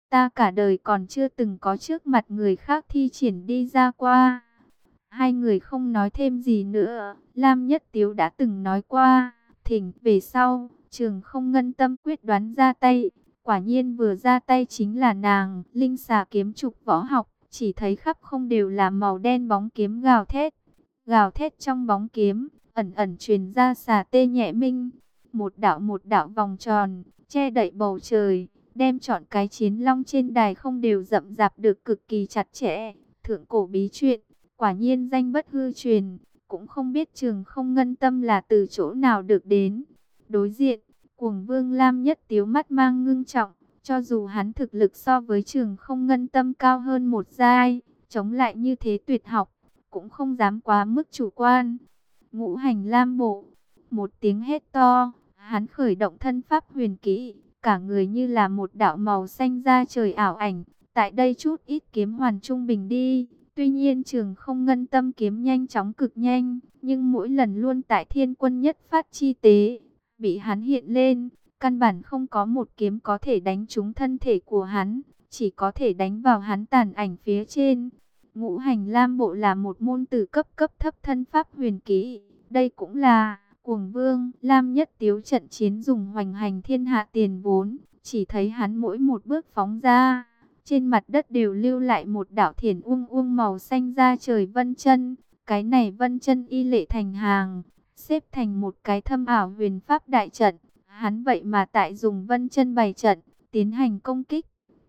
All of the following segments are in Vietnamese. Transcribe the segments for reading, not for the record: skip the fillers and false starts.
Ta cả đời còn chưa từng có trước mặt người khác thi triển đi ra qua. Hai người không nói thêm gì nữa. Lam Nhất Tiếu đã từng nói qua, thỉnh về sau, Trường Không Ngân tâm quyết đoán ra tay. Quả nhiên vừa ra tay chính là nàng, linh xà kiếm trục võ học, chỉ thấy khắp không đều là màu đen bóng kiếm gào thét. Gào thét trong bóng kiếm, ẩn ẩn truyền ra xà tê nhẹ minh. Một đạo vòng tròn, che đậy bầu trời, đem trọn cái chiến long trên đài không đều rậm rạp được cực kỳ chặt chẽ. Thượng cổ bí truyện, quả nhiên danh bất hư truyền, cũng không biết Trường Không Ngân tâm là từ chỗ nào được đến. Đối diện, Cuồng Vương Lam Nhất Tiếu mắt mang ngưng trọng, cho dù hắn thực lực so với Trường Không Ngân tâm cao hơn một giai, chống lại như thế tuyệt học, cũng không dám quá mức chủ quan. Ngũ hành lam bộ, một tiếng hét to, hắn khởi động thân pháp huyền kỹ, cả người như là một đạo màu xanh da trời ảo ảnh. Tại đây chút ít kiếm hoàn trung bình đi. Tuy nhiên Trường Không Ngân tâm kiếm nhanh chóng cực nhanh, nhưng mỗi lần luôn tại thiên quân nhất phát chi tế, bị hắn hiện lên, căn bản không có một kiếm có thể đánh trúng thân thể của hắn, chỉ có thể đánh vào hắn tàn ảnh phía trên. Ngũ hành lam bộ là một môn từ cấp thấp thân pháp huyền kỹ, đây cũng là Cuồng Vương Lam Nhất Tiếu trận chiến dùng hoành hành thiên hạ tiền vốn. Chỉ thấy hắn mỗi một bước phóng ra, trên mặt đất đều lưu lại một đạo thiển uông màu xanh da trời vân chân. Cái này vân chân y lệ thành hàng, xếp thành một cái thâm ảo huyền pháp đại trận. Hắn vậy mà tại dùng vân chân bày trận, tiến hành công kích.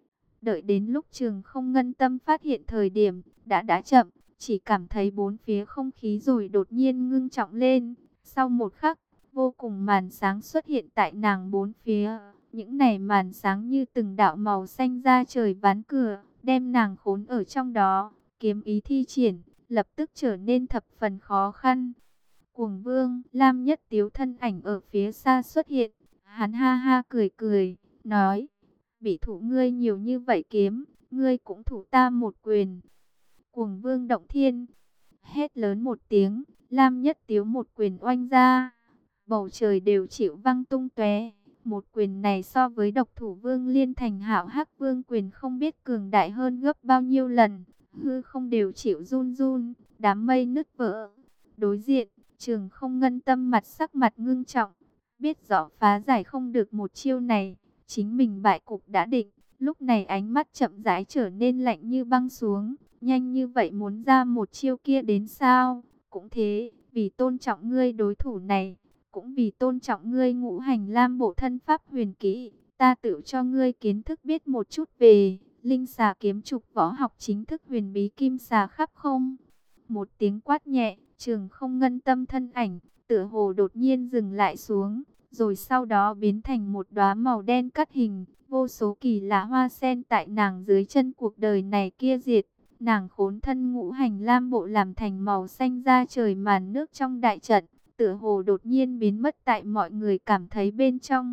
Đợi đến lúc Trường Không Ngân tâm phát hiện thời điểm, đã chậm, chỉ cảm thấy bốn phía không khí rồi đột nhiên ngưng trọng lên. Sau một khắc, vô cùng màn sáng xuất hiện tại nàng bốn phía. Những này màn sáng như từng đạo màu xanh da trời ván cửa, đem nàng khốn ở trong đó. Kiếm ý thi triển, lập tức trở nên thập phần khó khăn. Cuồng Vương Lam Nhất Tiếu thân ảnh ở phía xa xuất hiện. Hắn ha ha cười cười, nói: bị thủ ngươi nhiều như vậy kiếm, ngươi cũng thủ ta một quyền. Cuồng Vương động thiên, hét lớn một tiếng, Lam Nhất Tiếu một quyền oanh ra, bầu trời đều chịu văng tung tóe. Một quyền này so với Độc Thủ Vương Liên Thành Hạo Hắc Vương quyền không biết cường đại hơn gấp bao nhiêu lần, hư không đều chịu run run, đám mây nứt vỡ. Đối diện, Trường Không Ngân tâm sắc mặt ngưng trọng, biết rõ phá giải không được một chiêu này, chính mình bại cục đã định. Lúc này ánh mắt chậm rãi trở nên lạnh như băng xuống. Nhanh như vậy muốn ra một chiêu kia đến sao? Cũng thế, vì tôn trọng ngươi đối thủ này, cũng vì tôn trọng ngươi ngũ hành lam bộ thân pháp huyền kỹ, ta tự cho ngươi kiến thức biết một chút về linh xà kiếm trục võ học chính thức huyền bí kim xà khắp không. Một tiếng quát nhẹ, Trường Không Ngân tâm thân ảnh tựa hồ đột nhiên dừng lại xuống, rồi sau đó biến thành một đóa màu đen cắt hình, vô số kỳ lạ hoa sen tại nàng dưới chân cuộc đời này kia diệt. Nàng khốn thân ngũ hành lam bộ làm thành màu xanh da trời màn nước trong đại trận, tựa hồ đột nhiên biến mất tại mọi người cảm thấy bên trong.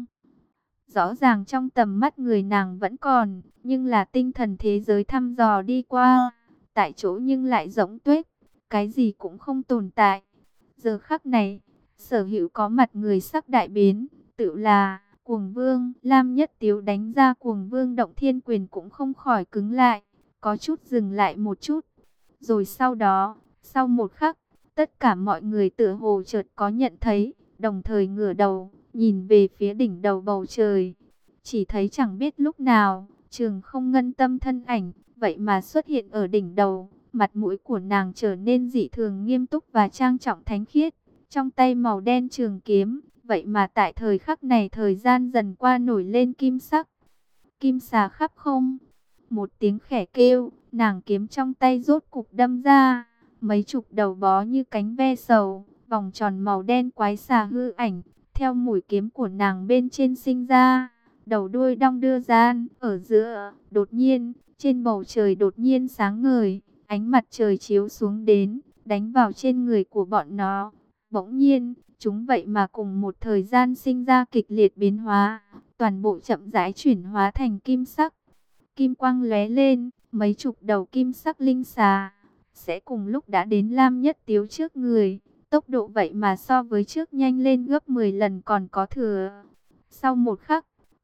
Rõ ràng trong tầm mắt người nàng vẫn còn, nhưng là tinh thần thế giới thăm dò đi qua, tại chỗ nhưng lại rỗng tuếch, cái gì cũng không tồn tại. Giờ khắc này, sở hữu có mặt người sắc đại biến, tự là Cuồng Vương Lam Nhất Tiếu đánh ra Cuồng Vương động thiên quyền cũng không khỏi cứng lại, có chút dừng lại một chút. Rồi sau đó, sau một khắc, tất cả mọi người tựa hồ chợt có nhận thấy, đồng thời ngửa đầu, nhìn về phía đỉnh đầu bầu trời. Chỉ thấy chẳng biết lúc nào, Trường Không Ngân tâm thân ảnh, vậy mà xuất hiện ở đỉnh đầu. Mặt mũi của nàng trở nên dị thường nghiêm túc và trang trọng thánh khiết. Trong tay màu đen trường kiếm, vậy mà tại thời khắc này thời gian dần qua nổi lên kim sắc. Kim xà khắp không. Một tiếng khẽ kêu, nàng kiếm trong tay rốt cục đâm ra. Mấy chục đầu bó như cánh ve sầu, vòng tròn màu đen quái xà hư ảnh, theo mũi kiếm của nàng bên trên sinh ra. Đầu đuôi đong đưa gian, ở giữa, đột nhiên, trên bầu trời đột nhiên sáng ngời, ánh mặt trời chiếu xuống đến, đánh vào trên người của bọn nó. Bỗng nhiên, chúng vậy mà cùng một thời gian sinh ra kịch liệt biến hóa, toàn bộ chậm rãi chuyển hóa thành kim sắc. Kim quang lóe lên, mấy chục đầu kim sắc linh xà sẽ cùng lúc đã đến Lam Nhất Tiếu trước người. Tốc độ vậy mà so với trước nhanh lên gấp 10 lần còn có thừa. Sau một khắc,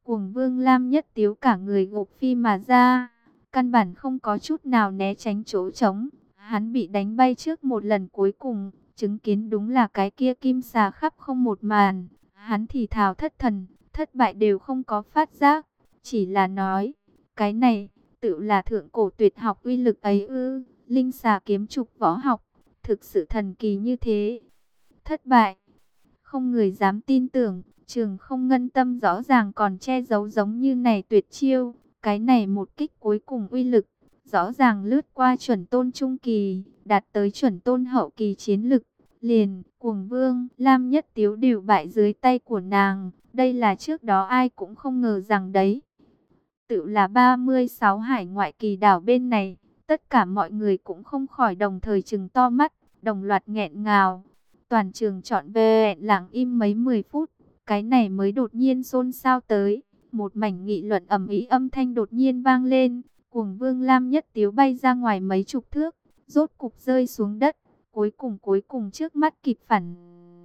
Cuồng Vương Lam Nhất Tiếu cả người gục phi mà ra, căn bản không có chút nào né tránh chỗ trống. Hắn bị đánh bay trước một lần cuối cùng, chứng kiến đúng là cái kia kim xà khắp không một màn. Hắn thì thào thất thần, thất bại đều không có phát giác, chỉ là nói, cái này, tự là thượng cổ tuyệt học uy lực ấy ư, linh xà kiếm trục võ học, thực sự thần kỳ như thế. Thất bại, không người dám tin tưởng, Trường Không Ngân Tâm rõ ràng còn che giấu giống như này tuyệt chiêu, cái này một kích cuối cùng uy lực, rõ ràng lướt qua chuẩn tôn trung kỳ, đạt tới chuẩn tôn hậu kỳ chiến lực. Liền, Cuồng Vương, Lam Nhất Tiếu đều bại dưới tay của nàng, đây là trước đó ai cũng không ngờ rằng đấy. Tự là 36 hải ngoại kỳ đảo bên này, tất cả mọi người cũng không khỏi đồng thời trừng to mắt, đồng loạt nghẹn ngào. Toàn trường trọn vẹn lặng im mấy 10 phút, cái này mới đột nhiên xôn xao tới. Một mảnh nghị luận ầm ĩ âm thanh đột nhiên vang lên, Cuồng Vương Lam Nhất Tiếu bay ra ngoài mấy chục thước, rốt cục rơi xuống đất, cuối cùng trước mắt kịp phản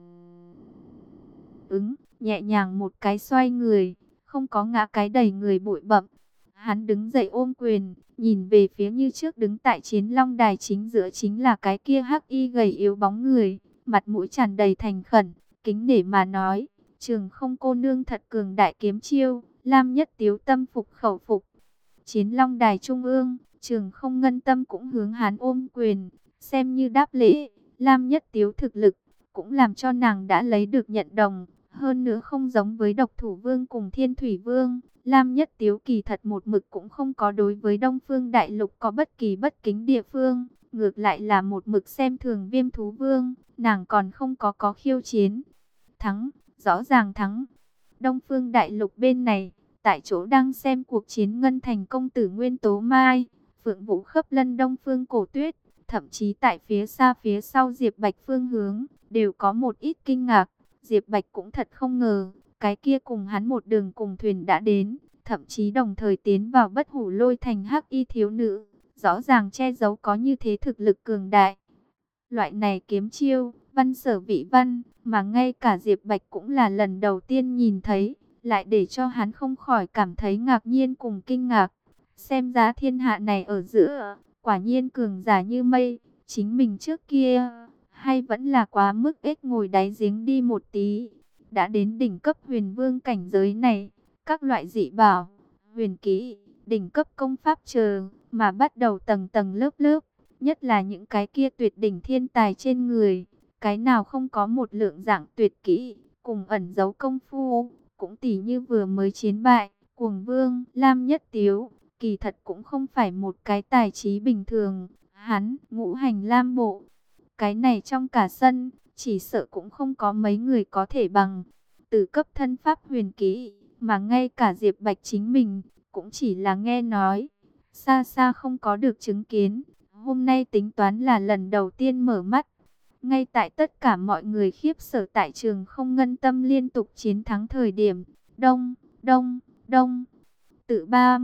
ứng, nhẹ nhàng một cái xoay người, không có ngã cái đầy người bụi bặm. Hắn đứng dậy ôm quyền, nhìn về phía như trước đứng tại Chiến Long Đài chính giữa chính là cái kia hắc y gầy yếu bóng người, mặt mũi tràn đầy thành khẩn, kính nể mà nói, Trường Không cô nương thật cường đại kiếm chiêu, Lam Nhất Tiếu tâm phục khẩu phục. Chiến Long Đài trung ương, Trường Không Ngân Tâm cũng hướng hắn ôm quyền, xem như đáp lễ. Lam Nhất Tiếu thực lực cũng làm cho nàng đã lấy được nhận đồng, hơn nữa không giống với Độc Thủ Vương cùng Thiên Thủy Vương, Lam Nhất Tiếu kỳ thật một mực cũng không có đối với Đông Phương Đại Lục có bất kỳ bất kính địa phương, ngược lại là một mực xem thường Viêm Thú Vương, nàng còn không có khiêu chiến. Thắng, rõ ràng thắng. Đông Phương Đại Lục bên này, tại chỗ đang xem cuộc chiến Ngân Thành công tử Nguyên Tố Mai, Phượng Vũ Khấp Lân Đông Phương Cổ Tuyết, thậm chí tại phía xa phía sau Diệp Bạch phương hướng, đều có một ít kinh ngạc. Diệp Bạch cũng thật không ngờ, cái kia cùng hắn một đường cùng thuyền đã đến, thậm chí đồng thời tiến vào Bất Hủ Lôi Thành hắc y thiếu nữ, rõ ràng che giấu có như thế thực lực cường đại. Loại này kiếm chiêu, văn sở vị văn, mà ngay cả Diệp Bạch cũng là lần đầu tiên nhìn thấy, lại để cho hắn không khỏi cảm thấy ngạc nhiên cùng kinh ngạc. Xem giá thiên hạ này ở giữa, quả nhiên cường giả như mây, chính mình trước kia, hay vẫn là quá mức ếch ngồi đáy giếng đi một tí. Đã đến đỉnh cấp huyền vương cảnh giới này, các loại dị bảo, huyền kỹ, đỉnh cấp công pháp chờ, mà bắt đầu tầng tầng lớp lớp, nhất là những cái kia tuyệt đỉnh thiên tài trên người, cái nào không có một lượng dạng tuyệt kỹ, cùng ẩn giấu công phu, cũng tỉ như vừa mới chiến bại, Cuồng Vương, Lam Nhất Tiếu, kỳ thật cũng không phải một cái tài trí bình thường, hắn, ngũ hành lam bộ, cái này trong cả sân, chỉ sợ cũng không có mấy người có thể bằng, từ cấp thân pháp huyền kỹ, mà ngay cả Diệp Bạch chính mình, cũng chỉ là nghe nói, xa xa không có được chứng kiến. Hôm nay tính toán là lần đầu tiên mở mắt. Ngay tại tất cả mọi người khiếp sợ tại Trường Không Ngân Tâm liên tục chiến thắng thời điểm, đông, đông, đông, tự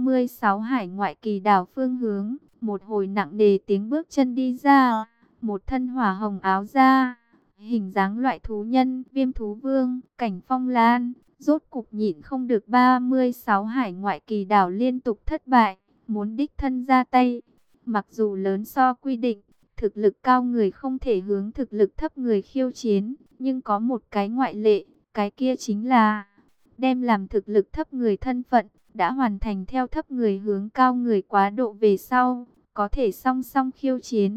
36 hải ngoại kỳ đảo phương hướng, một hồi nặng nề tiếng bước chân đi ra, một thân hỏa hồng áo da, hình dáng loại thú nhân, Viêm Thú Vương, Cảnh Phong Lan, rốt cục nhịn không được 36 hải ngoại kỳ đảo liên tục thất bại, muốn đích thân ra tay. Mặc dù lớn so quy định, thực lực cao người không thể hướng thực lực thấp người khiêu chiến, nhưng có một cái ngoại lệ, cái kia chính là đem làm thực lực thấp người thân phận, đã hoàn thành theo thấp người hướng cao người quá độ về sau, có thể song song khiêu chiến.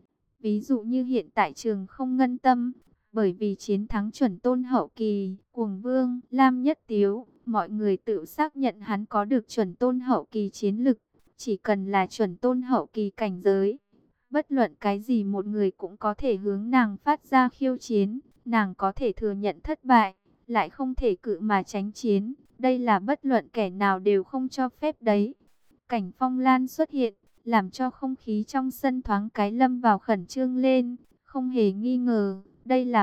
Ví dụ như hiện tại Trường Không Ngân Tâm, bởi vì chiến thắng chuẩn tôn hậu kỳ, Cuồng Vương, Lam Nhất Tiếu, mọi người tự xác nhận hắn có được chuẩn tôn hậu kỳ chiến lực. Chỉ cần là chuẩn tôn hậu kỳ cảnh giới, bất luận cái gì một người cũng có thể hướng nàng phát ra khiêu chiến, nàng có thể thừa nhận thất bại, lại không thể cự mà tránh chiến, đây là bất luận kẻ nào đều không cho phép đấy. Cảnh Phong Lan xuất hiện, làm cho không khí trong sân thoáng cái lâm vào khẩn trương lên, không hề nghi ngờ, đây là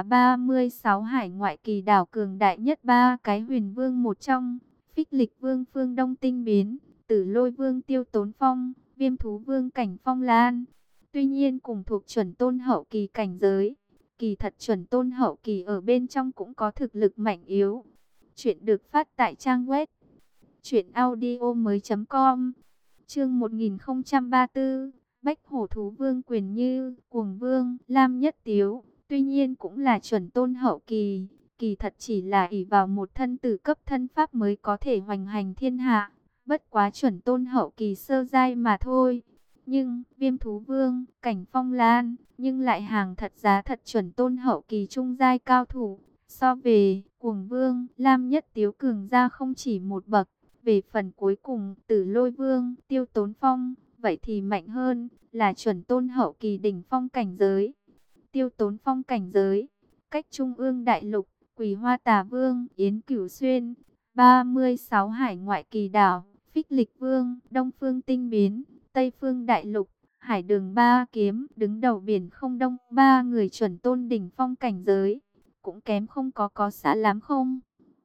36 hải ngoại kỳ đảo cường đại nhất ba cái huyền vương một trong, Phích Lịch Vương Phương Đông Tinh Biến, Tử Lôi Vương Tiêu Tốn Phong, Viêm Thú Vương Cảnh Phong Lan. Tuy nhiên cùng thuộc chuẩn tôn hậu kỳ cảnh giới, kỳ thật chuẩn tôn hậu kỳ ở bên trong cũng có thực lực mạnh yếu. Chuyện được phát tại trang web Chuyện audio mới.com. Chương 1034. Bách Hổ Thú Vương Quyền Như, Cuồng Vương, Lam Nhất Tiếu, tuy nhiên cũng là chuẩn tôn hậu kỳ, kỳ thật chỉ là ỷ vào một thân tử cấp thân pháp mới có thể hoành hành thiên hạ, bất quá chuẩn tôn hậu kỳ sơ giai mà thôi. Nhưng Viêm Thú Vương, Cảnh Phong Lan, nhưng lại hàng thật giá thật chuẩn tôn hậu kỳ trung giai cao thủ. So về Cuồng Vương, Lam Nhất Tiếu cường ra không chỉ một bậc. Về phần cuối cùng, Tử Lôi Vương, Tiêu Tốn Phong, vậy thì mạnh hơn, là chuẩn tôn hậu kỳ đỉnh phong cảnh giới. Tiêu Tốn Phong cảnh giới, cách Trung ương đại lục, Quỳ Hoa Tà Vương, Yến Cửu Xuyên, 36 hải ngoại kỳ đảo, Phích Lịch Vương, Đông Phương Tinh Biến, Tây Phương đại lục, Hải Đường Ba Kiếm, đứng đầu biển không đông, ba người chuẩn tôn đỉnh phong cảnh giới, cũng kém không có xã lắm không.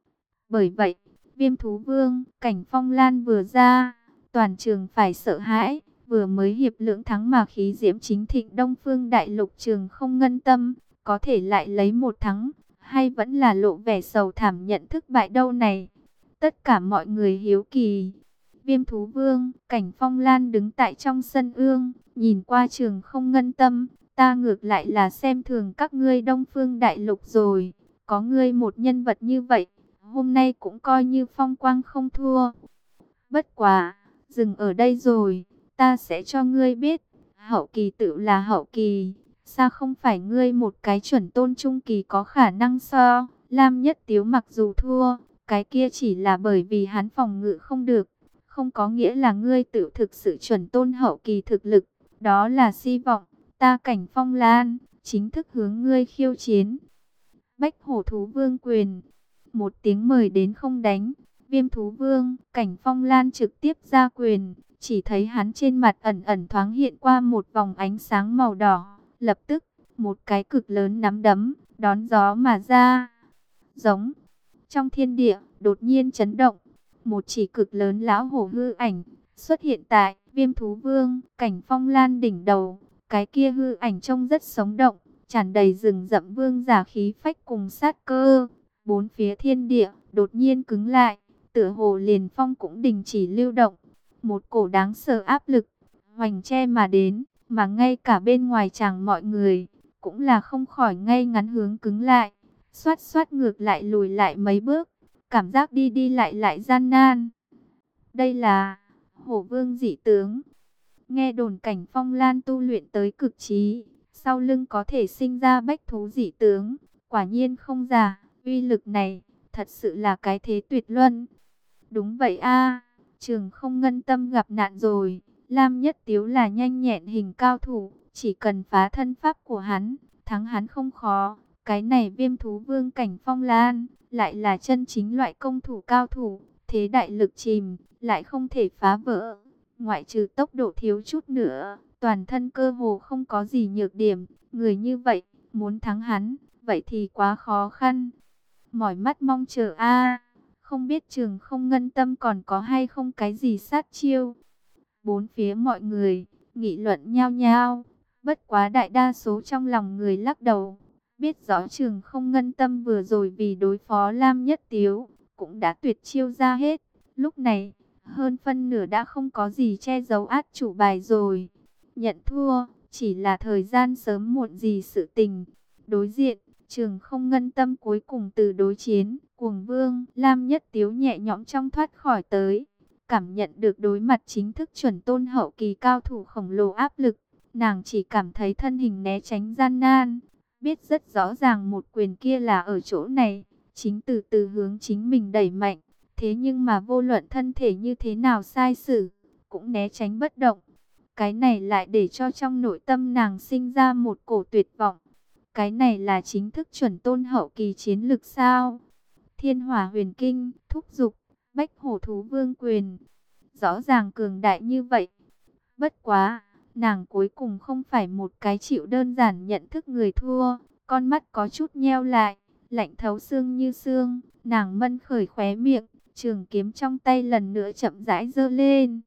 Bởi vậy, Viêm Thú Vương, Cảnh Phong Lan vừa ra, toàn trường phải sợ hãi, vừa mới hiệp lưỡng thắng mà khí diễm chính thịnh Đông Phương đại lục Trường Không Ngân Tâm, có thể lại lấy một thắng, hay vẫn là lộ vẻ sầu thảm nhận thức bại đâu này. Tất cả mọi người hiếu kỳ. Viêm Thú Vương, Cảnh Phong Lan đứng tại trong sân ương, nhìn qua Trường Không Ngân Tâm, ta ngược lại là xem thường các ngươi Đông Phương đại lục rồi, có ngươi một nhân vật như vậy, hôm nay cũng coi như phong quang không thua. Bất quá, dừng ở đây rồi, ta sẽ cho ngươi biết, hậu kỳ tự là hậu kỳ, sao không phải ngươi một cái chuẩn tôn trung kỳ có khả năng so. Lam Nhất Tiếu mặc dù thua, cái kia chỉ là bởi vì hắn phòng ngự không được, không có nghĩa là ngươi tự thực sự chuẩn tôn hậu kỳ thực lực, đó là hy vọng, ta Cảnh Phong Lan, chính thức hướng ngươi khiêu chiến. Bách Hổ Thú Vương Quyền. Một tiếng mời đến không đánh, Viêm Thú Vương, Cảnh Phong Lan trực tiếp ra quyền, chỉ thấy hắn trên mặt ẩn ẩn thoáng hiện qua một vòng ánh sáng màu đỏ, lập tức, một cái cực lớn nắm đấm, đón gió mà ra. Giống, trong thiên địa, đột nhiên chấn động, một chỉ cực lớn lão hổ hư ảnh, xuất hiện tại Viêm Thú Vương, Cảnh Phong Lan đỉnh đầu, cái kia hư ảnh trông rất sống động, tràn đầy rừng rậm vương giả khí phách cùng sát cơ. Bốn phía thiên địa đột nhiên cứng lại, tựa hồ liền phong cũng đình chỉ lưu động. Một cổ đáng sợ áp lực hoành che mà đến, mà ngay cả bên ngoài chàng mọi người cũng là không khỏi ngay ngắn hướng cứng lại, xoát xoát ngược lại lùi lại mấy bước, cảm giác đi đi lại lại gian nan. Đây là Hổ Vương dị tướng. Nghe đồn Cảnh Phong Lan tu luyện tới cực trí, sau lưng có thể sinh ra bách thú dị tướng, quả nhiên không giả. Uy lực này, thật sự là cái thế tuyệt luân. Đúng vậy a, Trường Không Ngân Tâm gặp nạn rồi. Lam Nhất Tiếu là nhanh nhẹn hình cao thủ, chỉ cần phá thân pháp của hắn, thắng hắn không khó. Cái này Viêm Thú Vương Cảnh Phong Lan, lại là chân chính loại công thủ cao thủ, thế đại lực chìm, lại không thể phá vỡ. Ngoại trừ tốc độ thiếu chút nữa, toàn thân cơ hồ không có gì nhược điểm. Người như vậy, muốn thắng hắn, vậy thì quá khó khăn. Mỏi mắt mong chờ a, không biết Trường Không Ngân Tâm còn có hay không cái gì sát chiêu. Bốn phía mọi người nghị luận nhao nhao, bất quá đại đa số trong lòng người lắc đầu, biết rõ Trường Không Ngân Tâm vừa rồi vì đối phó Lam Nhất Tiếu cũng đã tuyệt chiêu ra hết, lúc này hơn phân nửa đã không có gì che giấu át chủ bài rồi. Nhận thua chỉ là thời gian sớm muộn gì sự tình. Đối diện Trường Không Ngân Tâm cuối cùng từ đối chiến Cuồng Vương, Lam Nhất Tiếu nhẹ nhõm trong thoát khỏi tới, cảm nhận được đối mặt chính thức chuẩn tôn hậu kỳ cao thủ khổng lồ áp lực, nàng chỉ cảm thấy thân hình né tránh gian nan, biết rất rõ ràng một quyền kia là ở chỗ này, chính từ từ hướng chính mình đẩy mạnh, thế nhưng mà vô luận thân thể như thế nào sai sử, cũng né tránh bất động. Cái này lại để cho trong nội tâm nàng sinh ra một cổ tuyệt vọng. Cái này là chính thức chuẩn tôn hậu kỳ chiến lực sao? Thiên Hỏa Huyền Kinh, thúc giục, Bách Hổ Thú Vương Quyền. Rõ ràng cường đại như vậy. Bất quá, nàng cuối cùng không phải một cái chịu đơn giản nhận thức người thua. Con mắt có chút nheo lại, lạnh thấu xương như xương. Nàng mân khởi khóe miệng, trường kiếm trong tay lần nữa chậm rãi giơ lên.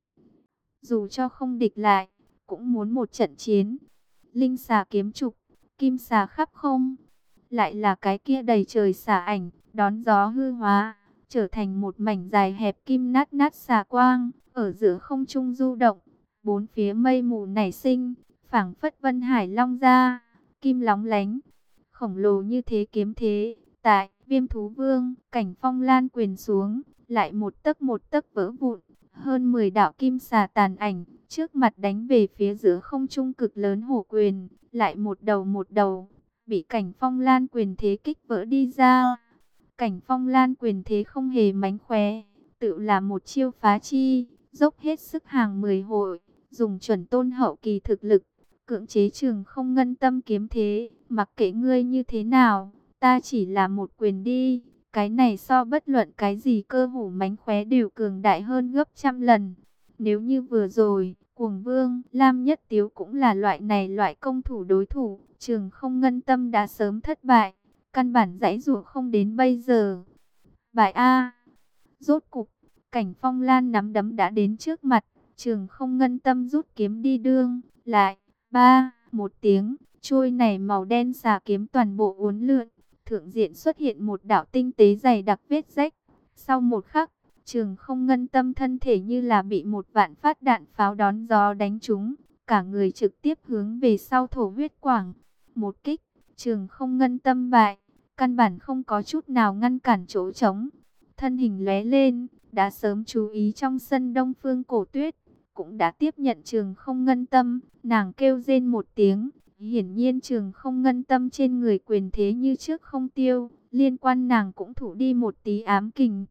Dù cho không địch lại, cũng muốn một trận chiến. Linh xà kiếm trục, kim xà khắp không. Lại là cái kia đầy trời xà ảnh, đón gió hư hóa. trở thành một mảnh dài hẹp kim nát nát xà quang, ở giữa không trung du động, bốn phía mây mù nảy sinh, phảng phất vân hải long ra, kim lóng lánh, khổng lồ như thế kiếm thế. Tại Viêm Thú Vương, Cảnh Phong lan quyền xuống, lại một tấc vỡ vụn, hơn 10 đạo kim xà tàn ảnh, trước mặt đánh về phía giữa không trung cực lớn hổ quyền, lại một đầu, bị Cảnh Phong lan quyền thế kích vỡ đi ra. Cảnh Phong lan quyền thế không hề mánh khóe, tự là một chiêu phá chi, dốc hết sức hàng 10 hội, dùng chuẩn tôn hậu kỳ thực lực, cưỡng chế Trường Không Ngân Tâm kiếm thế, mặc kệ ngươi như thế nào, ta chỉ là một quyền đi. Cái này so bất luận cái gì cơ hổ mánh khóe đều cường đại hơn gấp trăm lần. Nếu như vừa rồi, Cuồng Vương, Lam Nhất Tiếu cũng là loại công thủ đối thủ, Trường Không Ngân Tâm đã sớm thất bại, căn bản giãy giụa không đến bây giờ. Bại A. Rốt cục, Cảnh Phong lan nắm đấm đã đến trước mặt, Trường Không Ngân Tâm rút kiếm đi đương, lại, một tiếng, trôi này màu đen xà kiếm toàn bộ uốn lượn, thượng diện xuất hiện một đạo tinh tế dày đặc vết rách. Sau một khắc, Trường Không Ngân Tâm thân thể như là bị một vạn phát đạn pháo đón gió đánh trúng, cả người trực tiếp hướng về sau thổ huyết quảng. Một kích, Trường Không Ngân Tâm bại, căn bản không có chút nào ngăn cản chỗ trống. Thân hình lóe lên, đã sớm chú ý trong sân Đông Phương Cổ Tuyết, cũng đã tiếp nhận Trường Không Ngân Tâm, nàng kêu rên một tiếng. Hiển nhiên Trường Không Ngân Tâm trên người quyền thế như trước không tiêu, liên quan nàng cũng thủ đi một tí ám kình.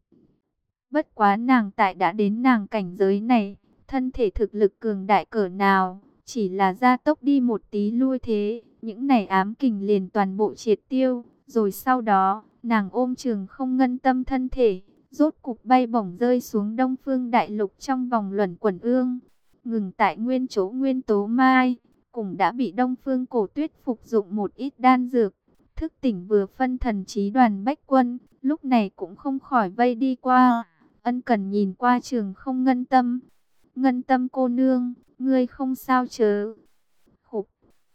Bất quá nàng tại đã đến nàng cảnh giới này, thân thể thực lực cường đại cỡ nào, chỉ là gia tốc đi một tí lui thế, những này ám kình liền toàn bộ triệt tiêu, rồi sau đó, nàng ôm Trường Không Ngân Tâm thân thể, rốt cục bay bổng rơi xuống Đông Phương Đại Lục trong vòng luẩn quẩn ương, ngừng tại nguyên chỗ Nguyên Tố Mai, cũng đã bị Đông Phương Cổ Tuyết phục dụng một ít đan dược, thức tỉnh vừa phân thần trí Đoàn Bách Quân, lúc này cũng không khỏi vây đi qua, ân cần nhìn qua Trường Không Ngân Tâm. Ngân Tâm cô nương, ngươi không sao chớ? Khục,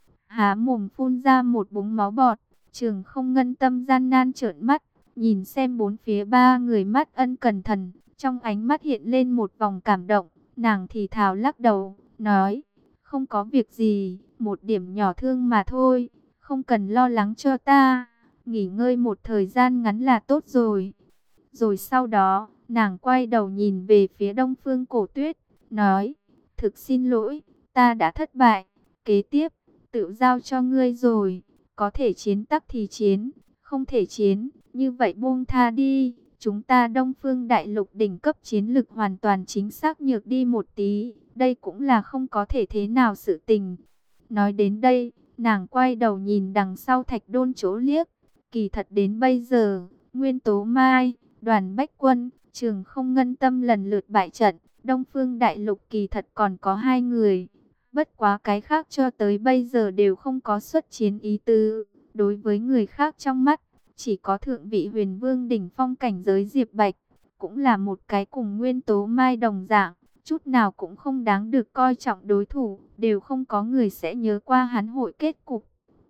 há mồm phun ra một búng máu bọt, Trường Không Ngân Tâm gian nan trợn mắt, nhìn xem bốn phía ba người mắt ân cần thần, trong ánh mắt hiện lên một vòng cảm động, nàng thì thào lắc đầu, nói, không có việc gì, một điểm nhỏ thương mà thôi, không cần lo lắng cho ta, nghỉ ngơi một thời gian ngắn là tốt rồi. Rồi sau đó, nàng quay đầu nhìn về phía Đông Phương Cổ Tuyết, nói, thực xin lỗi, ta đã thất bại, kế tiếp, tự giao cho ngươi rồi, có thể chiến tắc thì chiến, không thể chiến, như vậy buông tha đi, chúng ta Đông Phương Đại Lục đỉnh cấp chiến lực hoàn toàn chính xác nhược đi một tí, đây cũng là không có thể thế nào sự tình. Nói đến đây, nàng quay đầu nhìn đằng sau Thạch Đôn chỗ liếc, kỳ thật đến bây giờ, Nguyên Tố Mai, Đoàn Bách Quân, Trường Không Ngân Tâm lần lượt bại trận, Đông Phương Đại Lục kỳ thật còn có 2 người. Bất quá cái khác cho tới bây giờ đều không có xuất chiến ý tứ. Đối với người khác trong mắt, chỉ có thượng vị Huyền Vương đỉnh phong cảnh giới Diệp Bạch, cũng là một cái cùng Nguyên Tố Mai đồng dạng, chút nào cũng không đáng được coi trọng đối thủ, đều không có người sẽ nhớ qua hắn hội kết cục.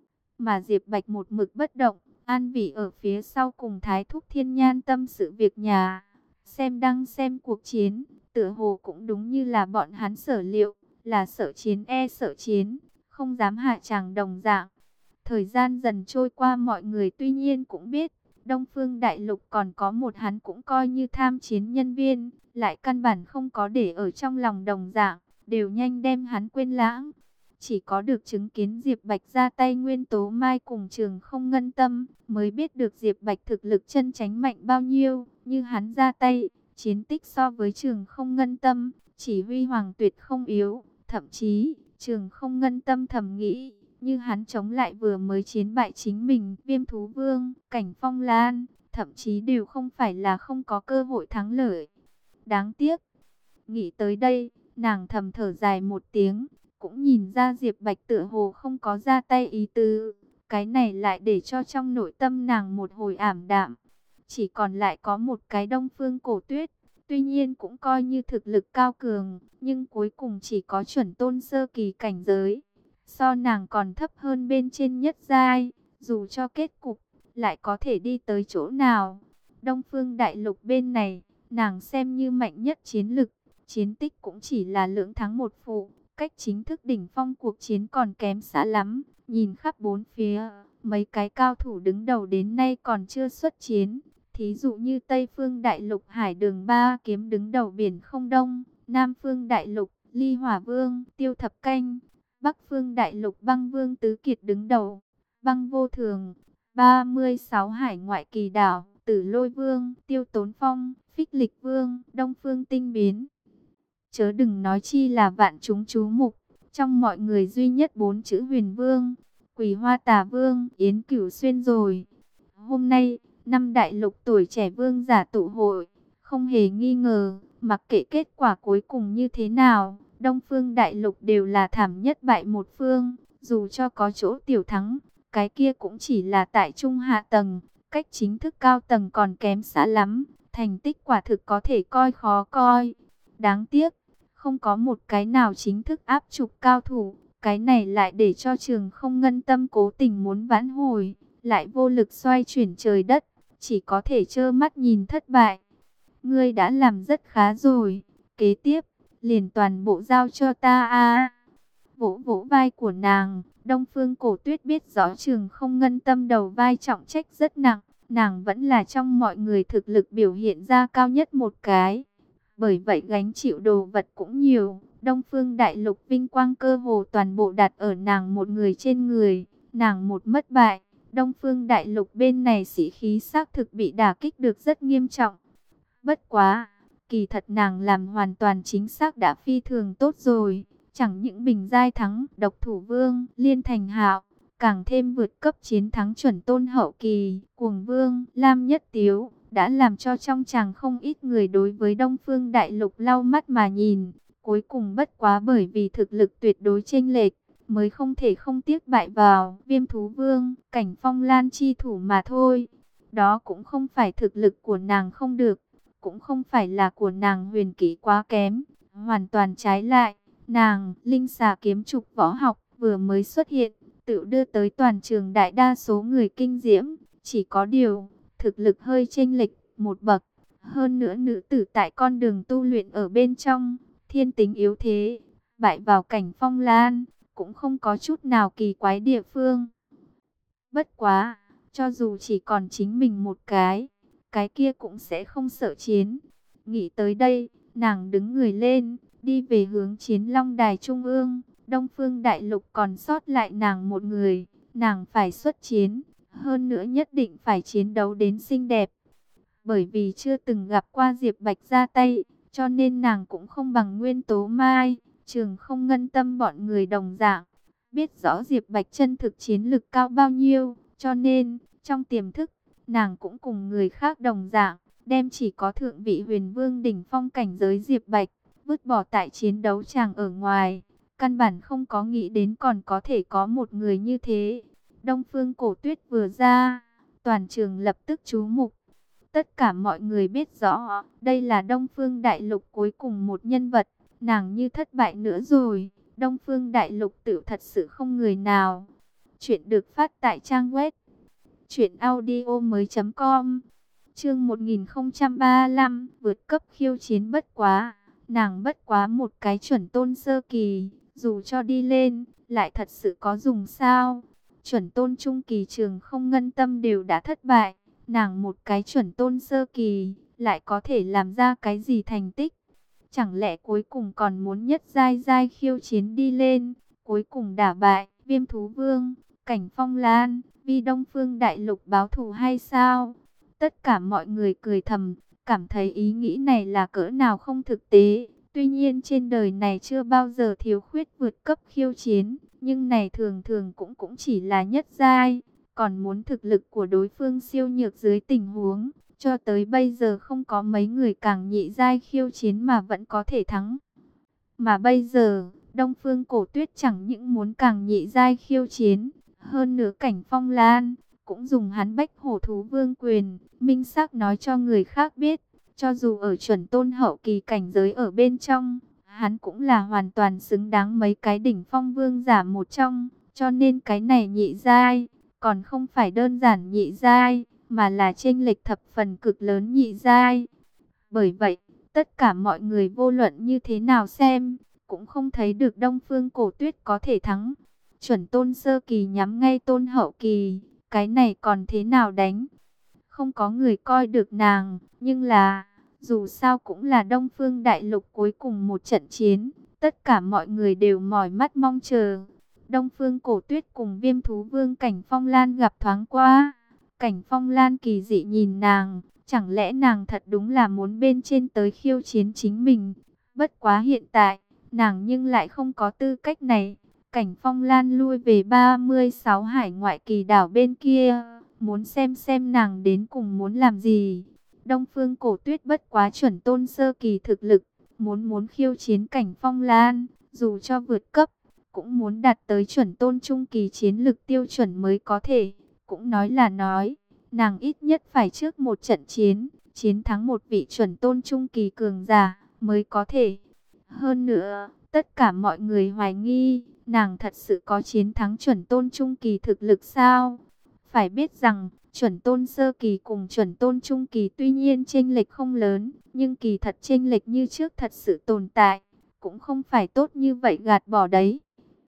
Mà Diệp Bạch một mực bất động, an vị ở phía sau cùng Thái Thúc Thiên Nhan tâm sự việc nhà, xem đăng xem cuộc chiến, tựa hồ cũng đúng như là bọn hắn sở liệu, là sợ chiến sợ chiến, không dám hạ tràng đồng dạng. Thời gian dần trôi qua mọi người tuy nhiên cũng biết, Đông Phương Đại Lục còn có một hắn cũng coi như tham chiến nhân viên, lại căn bản không có để ở trong lòng đồng dạng, đều nhanh đem hắn quên lãng. Chỉ có được chứng kiến Diệp Bạch ra tay Nguyên Tố Mai cùng Trường Không Ngân Tâm, mới biết được Diệp Bạch thực lực chân chánh mạnh bao nhiêu, như hắn ra tay, chiến tích so với Trường Không Ngân Tâm, chỉ huy hoàng tuyệt không yếu, thậm chí, Trường Không Ngân Tâm thầm nghĩ, như hắn chống lại vừa mới chiến bại chính mình, Viêm Thú Vương, Cảnh Phong Lan, thậm chí đều không phải là không có cơ hội thắng lợi. Đáng tiếc, nghĩ tới đây, nàng thầm thở dài một tiếng, cũng nhìn ra Diệp Bạch tựa hồ không có ra tay ý tứ, cái này lại để cho trong nội tâm nàng một hồi ảm đạm. Chỉ còn lại có một cái Đông Phương Cổ Tuyết, tuy nhiên cũng coi như thực lực cao cường, nhưng cuối cùng chỉ có chuẩn tôn sơ kỳ cảnh giới, so nàng còn thấp hơn bên trên nhất giai, dù cho kết cục lại có thể đi tới chỗ nào. Đông Phương Đại Lục bên này, nàng xem như mạnh nhất chiến lực, chiến tích cũng chỉ là lưỡng thắng một phụ, cách chính thức đỉnh phong cuộc chiến còn kém xa lắm. Nhìn khắp bốn phía, mấy cái cao thủ đứng đầu đến nay còn chưa xuất chiến. Thí dụ như Tây Phương Đại Lục Hải Đường Ba Kiếm đứng đầu biển không Đông, Nam Phương Đại Lục Ly Hỏa Vương Tiêu Thập Canh, Bắc Phương Đại Lục Băng Vương Tứ Kiệt đứng đầu, Băng Vô Thường, 36 hải ngoại kỳ đảo, Tử Lôi Vương Tiêu Tốn Phong, Phích Lịch Vương Đông Phương Tinh Biến. Chớ đừng nói chi là vạn chúng chú mục, trong mọi người duy nhất 4 chữ Huyền Vương, Quỳ Hoa Tà Vương, Yến Cửu Xuyên rồi. Hôm nay, năm đại lục tuổi trẻ vương giả tụ hội, không hề nghi ngờ, mặc kệ kết quả cuối cùng như thế nào, Đông Phương Đại Lục đều là thảm nhất bại một phương, dù cho có chỗ tiểu thắng, cái kia cũng chỉ là tại trung hạ tầng, cách chính thức cao tầng còn kém xa lắm, thành tích quả thực có thể coi khó coi. Đáng tiếc, không có một cái nào chính thức áp trục cao thủ, cái này lại để cho Trường Không Ngân Tâm cố tình muốn vãn hồi, lại vô lực xoay chuyển trời đất, chỉ có thể trơ mắt nhìn thất bại. Ngươi đã làm rất khá rồi, kế tiếp, liền toàn bộ giao cho ta a. Vỗ vỗ vai của nàng, Đông Phương Cổ Tuyết biết rõ Trường Không Ngân Tâm đầu vai trọng trách rất nặng, nàng vẫn là trong mọi người thực lực biểu hiện ra cao nhất một cái. Bởi vậy gánh chịu đồ vật cũng nhiều, Đông Phương Đại Lục vinh quang cơ hồ toàn bộ đặt ở nàng một người trên người, nàng một mất bại, Đông Phương Đại Lục bên này sĩ khí xác thực bị đả kích được rất nghiêm trọng. Bất quá, kỳ thật nàng làm hoàn toàn chính xác đã phi thường tốt rồi, chẳng những bình giai thắng Độc Thủ Vương, Liên Thành Hạo, càng thêm vượt cấp chiến thắng chuẩn tôn hậu kỳ, Cuồng Vương, Lam Nhất Tiếu, đã làm cho trong chàng không ít người đối với Đông Phương Đại Lục lau mắt mà nhìn. Cuối cùng bất quá bởi vì thực lực tuyệt đối chênh lệch, mới không thể không tiếc bại vào Viêm Thú Vương, Cảnh Phong Lan chi thủ mà thôi. Đó cũng không phải thực lực của nàng không được, cũng không phải là của nàng huyền kỹ quá kém, hoàn toàn trái lại. Nàng, linh xà kiếm trục võ học vừa mới xuất hiện, tự đưa tới toàn trường đại đa số người kinh diễm, chỉ có điều, thực lực hơi chênh lệch một bậc. Hơn nữa nữ tử tại con đường tu luyện ở bên trong, thiên tính yếu thế, bại vào Cảnh Phong Lan, cũng không có chút nào kỳ quái địa phương. Bất quá, cho dù chỉ còn chính mình một cái kia cũng sẽ không sợ chiến. Nghĩ tới đây, nàng đứng người lên, đi về hướng Chiến Long Đài Trung ương. Đông Phương Đại Lục còn sót lại nàng một người, nàng phải xuất chiến, hơn nữa nhất định phải chiến đấu đến xinh đẹp. Bởi vì chưa từng gặp qua Diệp Bạch ra tay, cho nên nàng cũng không bằng Nguyên Tố Mai, Trường Không Ngân Tâm bọn người đồng dạng. Biết rõ Diệp Bạch chân thực chiến lực cao bao nhiêu, cho nên, trong tiềm thức, nàng cũng cùng người khác đồng dạng, đem chỉ có thượng vị huyền vương đỉnh phong cảnh giới Diệp Bạch, vứt bỏ tại chiến đấu tràng ở ngoài. Căn bản không có nghĩ đến còn có thể có một người như thế. Đông Phương Cổ Tuyết vừa ra, toàn trường lập tức chú mục. Tất cả mọi người biết rõ, đây là Đông Phương Đại Lục cuối cùng một nhân vật, nàng như thất bại nữa rồi, Đông Phương Đại Lục tự thật sự không người nào. Chuyện được phát tại trang web truyệnaudiomoi.com. Chương 1035, vượt cấp khiêu chiến bất quá, nàng bất quá một cái chuẩn tôn sơ kỳ, dù cho đi lên, lại thật sự có dùng sao? Chuẩn tôn trung kỳ Trường Không Ngân Tâm đều đã thất bại, nàng một cái chuẩn tôn sơ kỳ, lại có thể làm ra cái gì thành tích? Chẳng lẽ cuối cùng còn muốn nhất giai giai khiêu chiến đi lên, cuối cùng đả bại Viêm Thú Vương, Cảnh Phong Lan, vì Đông Phương Đại Lục báo thù hay sao? Tất cả mọi người cười thầm, cảm thấy ý nghĩ này là cỡ nào không thực tế. Tuy nhiên trên đời này chưa bao giờ thiếu khuyết vượt cấp khiêu chiến, nhưng này thường thường cũng chỉ là nhất giai, còn muốn thực lực của đối phương siêu nhược dưới tình huống, cho tới bây giờ không có mấy người càng nhị giai khiêu chiến mà vẫn có thể thắng. Mà bây giờ, Đông Phương Cổ Tuyết chẳng những muốn càng nhị giai khiêu chiến, hơn nữa Cảnh Phong Lan cũng dùng hắn Bách Hổ Thú Vương quyền, minh xác nói cho người khác biết, cho dù ở chuẩn tôn hậu kỳ cảnh giới ở bên trong, hắn cũng là hoàn toàn xứng đáng mấy cái đỉnh phong vương giả một trong, cho nên cái này nhị giai, còn không phải đơn giản nhị giai, mà là chênh lệch thập phần cực lớn nhị giai. Bởi vậy, tất cả mọi người vô luận như thế nào xem, cũng không thấy được Đông Phương Cổ Tuyết có thể thắng. Chuẩn tôn sơ kỳ nhắm ngay tôn hậu kỳ, cái này còn thế nào đánh? Không có người coi được nàng, nhưng là, dù sao cũng là Đông Phương Đại Lục cuối cùng một trận chiến, tất cả mọi người đều mỏi mắt mong chờ. Đông Phương Cổ Tuyết cùng Viêm Thú Vương Cảnh Phong Lan gặp thoáng qua. Cảnh Phong Lan kỳ dị nhìn nàng, chẳng lẽ nàng thật đúng là muốn bên trên tới khiêu chiến chính mình? Bất quá hiện tại, nàng nhưng lại không có tư cách này. Cảnh Phong Lan lui về 36 hải ngoại kỳ đảo bên kia, muốn xem nàng đến cùng muốn làm gì. Đông Phương Cổ Tuyết bất quá chuẩn tôn sơ kỳ thực lực, muốn khiêu chiến Cảnh Phong Lan, dù cho vượt cấp, cũng muốn đạt tới chuẩn tôn trung kỳ chiến lực tiêu chuẩn mới có thể. Cũng nói là nói, nàng ít nhất phải trước một trận chiến thắng một vị chuẩn tôn trung kỳ cường giả mới có thể. Hơn nữa, tất cả mọi người hoài nghi, nàng thật sự có chiến thắng chuẩn tôn trung kỳ thực lực sao? Phải biết rằng, chuẩn tôn sơ kỳ cùng chuẩn tôn trung kỳ tuy nhiên chênh lệch không lớn, nhưng kỳ thật chênh lệch như trước thật sự tồn tại, cũng không phải tốt như vậy gạt bỏ đấy.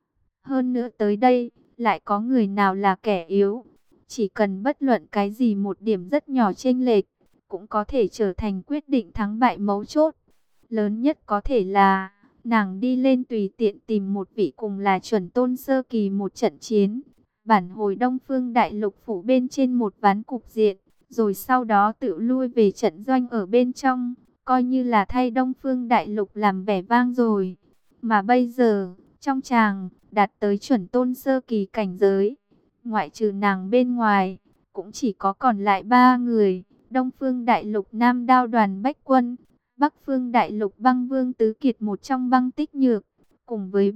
Hơn nữa tới đây, lại có người nào là kẻ yếu? Chỉ cần bất luận cái gì một điểm rất nhỏ chênh lệch, cũng có thể trở thành quyết định thắng bại mấu chốt. Lớn nhất có thể là, nàng đi lên tùy tiện tìm một vị cùng là chuẩn tôn sơ kỳ một trận chiến. Bản hồi Đông Phương Đại Lục phủ bên trên một ván cục diện, rồi sau đó tự lui về trận doanh ở bên trong, coi như là thay Đông Phương Đại Lục làm vẻ vang rồi. Mà bây giờ, trong tràng, đạt tới chuẩn tôn sơ kỳ cảnh giới, ngoại trừ nàng bên ngoài, cũng chỉ có còn lại 3 người. Đông Phương Đại Lục Nam Đao Đoàn Bách Quân, Bắc Phương Đại Lục Băng Vương Tứ Kiệt một trong Băng Tích Nhược, cùng với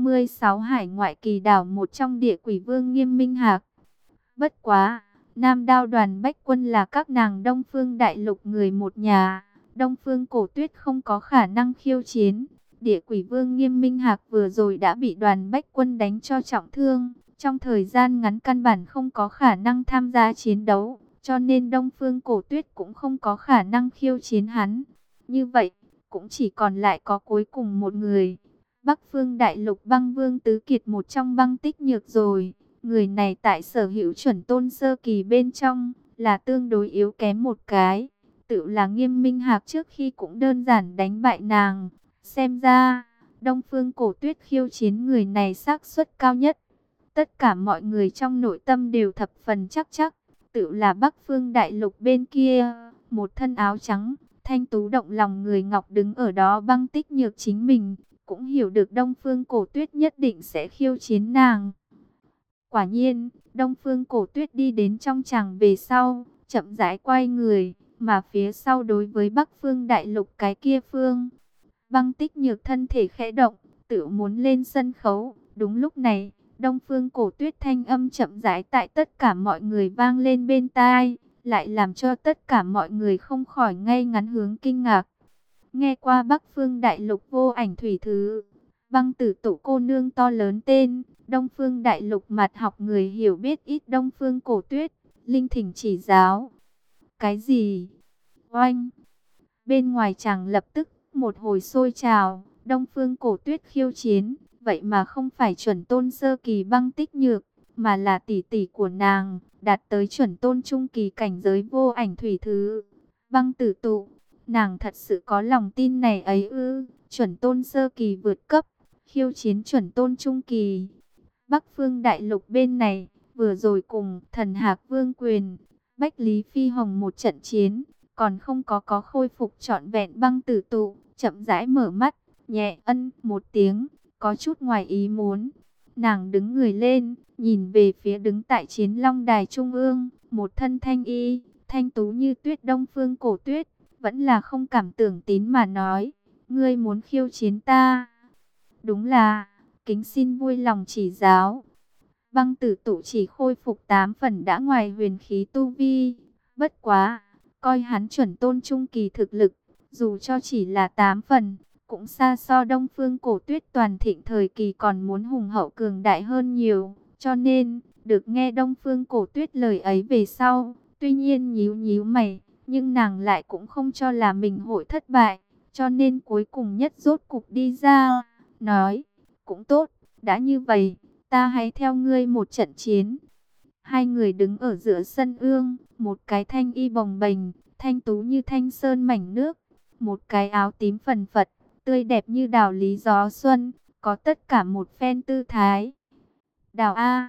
36 hải ngoại kỳ đảo một trong Địa Quỷ Vương Nghiêm Minh Hạc. Bất quá, Nam Đao Đoàn Bách Quân là các nàng Đông Phương Đại Lục người một nhà, Đông Phương Cổ Tuyết không có khả năng khiêu chiến. Địa Quỷ Vương Nghiêm Minh Hạc vừa rồi đã bị Đoàn Bách Quân đánh cho trọng thương, trong thời gian ngắn căn bản không có khả năng tham gia chiến đấu, cho nên Đông Phương Cổ Tuyết cũng không có khả năng khiêu chiến hắn. Như vậy, cũng chỉ còn lại có cuối cùng một người, Bắc Phương Đại Lục Băng Vương Tứ Kiệt một trong Băng Tích Nhược rồi. Người này tại sở hữu chuẩn tôn sơ kỳ bên trong, là tương đối yếu kém một cái. Tự là Nghiêm Minh Hạc trước khi cũng đơn giản đánh bại nàng. Xem ra, Đông Phương Cổ Tuyết khiêu chiến người này xác suất cao nhất. Tất cả mọi người trong nội tâm đều thập phần chắc. Tự là Bắc Phương Đại Lục bên kia, một thân áo trắng, thanh tú động lòng người ngọc đứng ở đó. Băng Tích Nhược chính mình cũng hiểu được Đông Phương Cổ Tuyết nhất định sẽ khiêu chiến nàng. Quả nhiên, Đông Phương Cổ Tuyết đi đến trong tràng về sau, chậm rãi quay người, mà phía sau đối với Bắc Phương Đại Lục cái kia phương, Băng Tích Nhược thân thể khẽ động, tự muốn lên sân khấu. Đúng lúc này, Đông Phương Cổ Tuyết thanh âm chậm rãi tại tất cả mọi người vang lên bên tai, lại làm cho tất cả mọi người không khỏi ngay ngắn hướng kinh ngạc. Nghe qua Bắc Phương Đại Lục vô ảnh thủy thứ, Băng Tử Tụ cô nương to lớn tên, Đông Phương Đại Lục mặt học người hiểu biết ít Đông Phương Cổ Tuyết, linh thỉnh chỉ giáo. Cái gì? Oanh! Bên ngoài chàng lập tức một hồi sôi trào, Đông Phương Cổ Tuyết khiêu chiến, vậy mà không phải chuẩn tôn sơ kỳ Băng Tích Nhược, mà là tỷ tỷ của nàng, đạt tới chuẩn tôn trung kỳ cảnh giới vô ảnh thủy thứ. Băng Tử Tụ, nàng thật sự có lòng tin này ấy ư? Chuẩn tôn sơ kỳ vượt cấp, khiêu chiến chuẩn tôn trung kỳ. Bắc Phương Đại Lục bên này, vừa rồi cùng Thần Hạc Vương Quyền, Bách Lý Phi Hồng một trận chiến, còn không có khôi phục trọn vẹn. Băng Tử Tụ chậm rãi mở mắt, nhẹ ân một tiếng, có chút ngoài ý muốn. Nàng đứng người lên, nhìn về phía đứng tại Chiến Long Đài trung ương, một thân thanh y, thanh tú như tuyết Đông Phương Cổ Tuyết, vẫn là không cảm tưởng tín mà nói, ngươi muốn khiêu chiến ta? Đúng là, kính xin vui lòng chỉ giáo. Băng Tử Tụ chỉ khôi phục 8 phần đã ngoài huyền khí tu vi, bất quá, coi hắn chuẩn tôn trung kỳ thực lực, dù cho chỉ là 8 phần, cũng xa so Đông Phương Cổ Tuyết toàn thịnh thời kỳ còn muốn hùng hậu cường đại hơn nhiều. Cho nên, được nghe Đông Phương Cổ Tuyết lời ấy về sau, Tuy nhiên nhíu nhíu mày, nhưng nàng lại cũng không cho là mình hội thất bại, cho nên cuối cùng nhất rốt cục đi ra, nói, cũng tốt, đã như vậy, ta hãy theo ngươi một trận chiến. Hai người đứng ở giữa sân ương, một cái thanh y bồng bềnh, thanh tú như thanh sơn mảnh nước, một cái áo tím phần phật, tươi đẹp như đào lý gió xuân, có tất cả một phen tư thái. Đào a,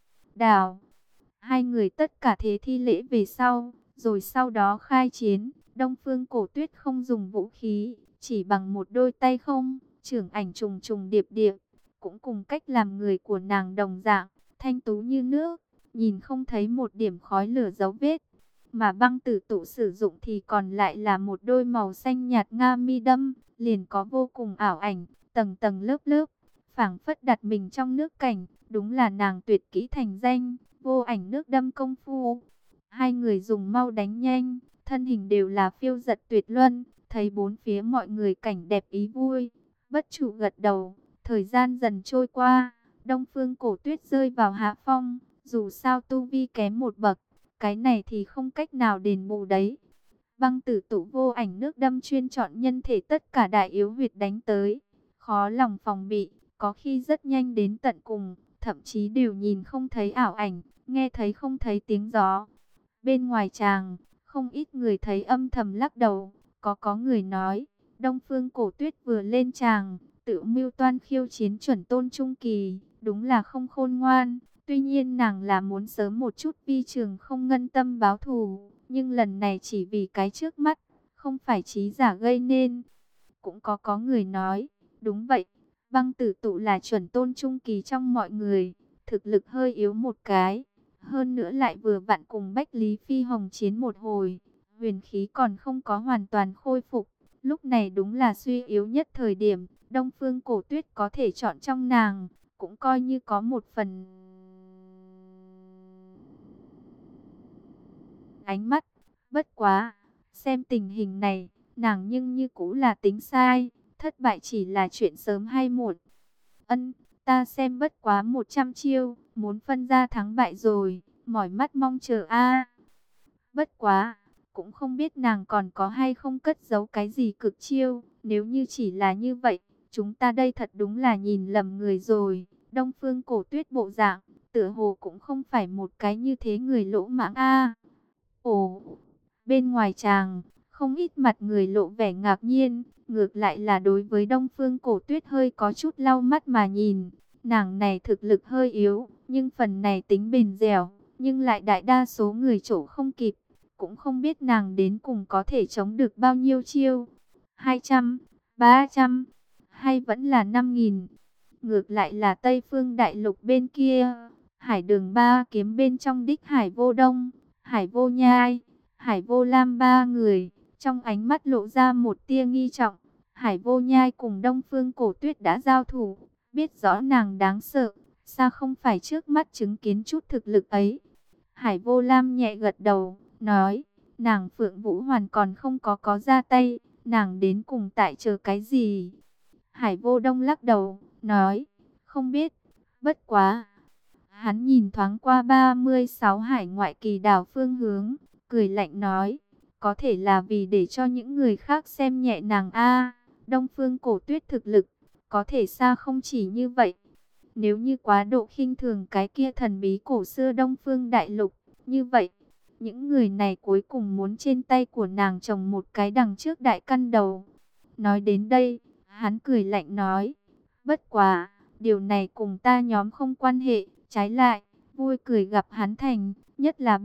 đào. Hai người tất cả thế thi lễ về sau, rồi sau đó khai chiến. Đông Phương Cổ Tuyết không dùng vũ khí, chỉ bằng một đôi tay không, chưởng ảnh trùng trùng điệp điệp, cũng cùng cách làm người của nàng đồng dạng, thanh tú như nước, nhìn không thấy một điểm khói lửa dấu vết. Mà Băng Tử Tụ sử dụng thì còn lại là một đôi màu xanh nhạt nga mi đâm, liền có vô cùng ảo ảnh, tầng tầng lớp lớp, phảng phất đặt mình trong nước cảnh, đúng là nàng tuyệt kỹ thành danh, vô ảnh nước đâm công phu. Hai người dùng mau đánh nhanh, thân hình đều là phiêu giật tuyệt luân, thấy bốn phía mọi người cảnh đẹp ý vui, bất chủ gật đầu. Thời gian dần trôi qua, Đông Phương Cổ Tuyết rơi vào hạ phong, dù sao tu vi kém một bậc, cái này thì không cách nào đền bù đấy. Băng Tử Tụ vô ảnh nước đâm chuyên chọn nhân thể tất cả đại yếu huyệt đánh tới, khó lòng phòng bị, có khi rất nhanh đến tận cùng, thậm chí đều nhìn không thấy ảo ảnh, nghe thấy không thấy tiếng gió. Bên ngoài tràng, không ít người thấy âm thầm lắc đầu, có người nói, Đông Phương Cổ Tuyết vừa lên tràng, tự mưu toan khiêu chiến chuẩn tôn trung kỳ, đúng là không khôn ngoan. Tuy nhiên nàng là muốn sớm một chút vi trường không ngân tâm báo thù, nhưng lần này chỉ vì cái trước mắt, không phải trí giả gây nên. Cũng có người nói, đúng vậy, Băng Tử Tụ là chuẩn tôn trung kỳ trong mọi người, thực lực hơi yếu một cái. Hơn nữa lại vừa vặn cùng Bách Lý Phi Hồng chiến một hồi, huyền khí còn không có hoàn toàn khôi phục. Lúc này đúng là suy yếu nhất thời điểm, Đông Phương Cổ Tuyết có thể chọn trong nàng, cũng coi như có một phần ánh mắt. Bất quá, xem tình hình này, nàng nhưng như cũ là tính sai, thất bại chỉ là chuyện sớm hay muộn. Ân, ta xem bất quá 100 chiêu, muốn phân ra thắng bại rồi, mỏi mắt mong chờ a. Bất quá, cũng không biết nàng còn có hay không cất giấu cái gì cực chiêu, nếu như chỉ là như vậy, chúng ta đây thật đúng là nhìn lầm người rồi. Đông Phương Cổ Tuyết bộ dạng, tựa hồ cũng không phải một cái như thế người lỗ mãng a. Ồ, bên ngoài tràng, không ít mặt người lộ vẻ ngạc nhiên, ngược lại là đối với Đông Phương Cổ Tuyết hơi có chút lau mắt mà nhìn. Nàng này thực lực hơi yếu, nhưng phần này tính bền dẻo, nhưng lại đại đa số người chỗ không kịp. Cũng không biết nàng đến cùng có thể chống được bao nhiêu chiêu. 200, 300, hay vẫn là 5.000. Ngược lại là Tây Phương Đại Lục bên kia, Hải Đường ba kiếm bên trong đích Hải Vô Đông, Hải Vô Nhai, Hải Vô Lam ba người, trong ánh mắt lộ ra một tia nghi trọng. Hải Vô Nhai cùng Đông Phương Cổ Tuyết đã giao thủ, biết rõ nàng đáng sợ, sao không phải trước mắt chứng kiến chút thực lực ấy. Hải Vô Lam nhẹ gật đầu, nói, nàng Phượng Vũ Hoàn còn không có ra tay, nàng đến cùng tại chờ cái gì? Hải Vô Đông lắc đầu, nói, không biết, bất quá. Hắn nhìn thoáng qua 36 hải ngoại kỳ đảo phương hướng, cười lạnh nói, có thể là vì để cho những người khác xem nhẹ nàng a. Đông Phương Cổ Tuyết thực lực, có thể xa không chỉ như vậy. Nếu như quá độ khinh thường cái kia thần bí cổ xưa Đông Phương Đại Lục, như vậy, những người này cuối cùng muốn trên tay của nàng trồng một cái đằng trước đại căn đầu. Nói đến đây, hắn cười lạnh nói, bất quá, điều này cùng ta nhóm không quan hệ, trái lại, vui cười gặp hắn thành, nhất là